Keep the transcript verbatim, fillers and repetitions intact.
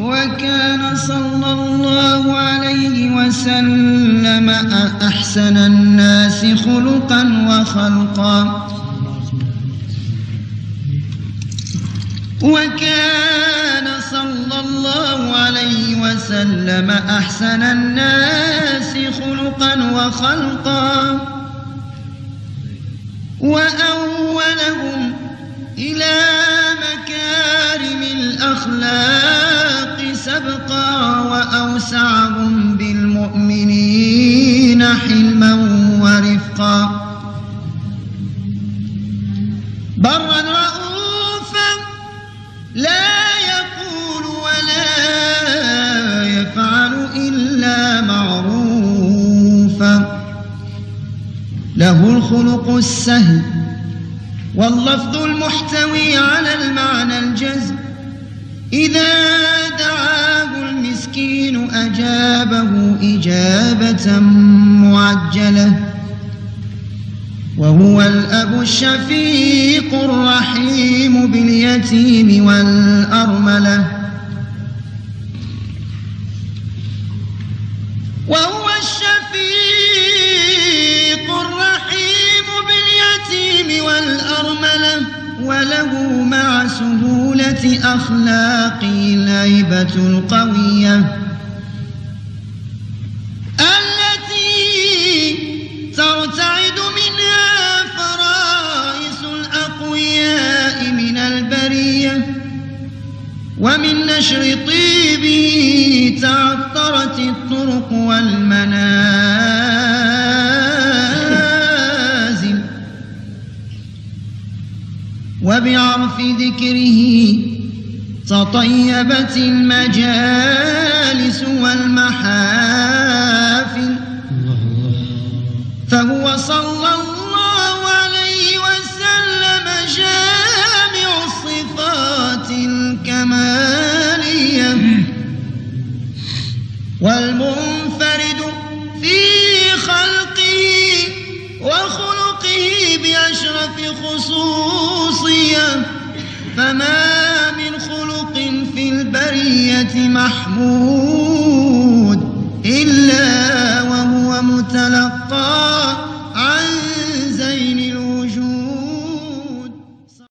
وكان صلى الله عليه وسلم أحسن الناس خلقا وخلقا وكان صلى الله عليه وسلم أحسن الناس خلقا وخلقا وأولهم إلى مكارم الأخلاق سبقا وأوسعهم بالمؤمنين حلما ورفقا برا رؤوفا لا يقول ولا يفعل إلا معروفا له الخلق السهل واللفظ المحتوي على المعنى الجزم إذا دعاه المسكين أجابه إجابة معجلة وهو الأب الشفيق الرحيم باليتيم والأرملة وهو الشفيق الرحيم باليتيم والأرملة وله مع سهولة أخلاقه الهيبة القوية التي ترتعد منها فرائس الأقوياء من البرية ومن نشر طيبه تعطرت الطرق والمنازل وبعرف ذكره تطيبت المجالس والمحافل فهو صلى الله عليه وسلم جامع الصفات الكمالية والمنفرد في خلقه وخلقه بأشرف خصوصية فما من خلق في البرية محمود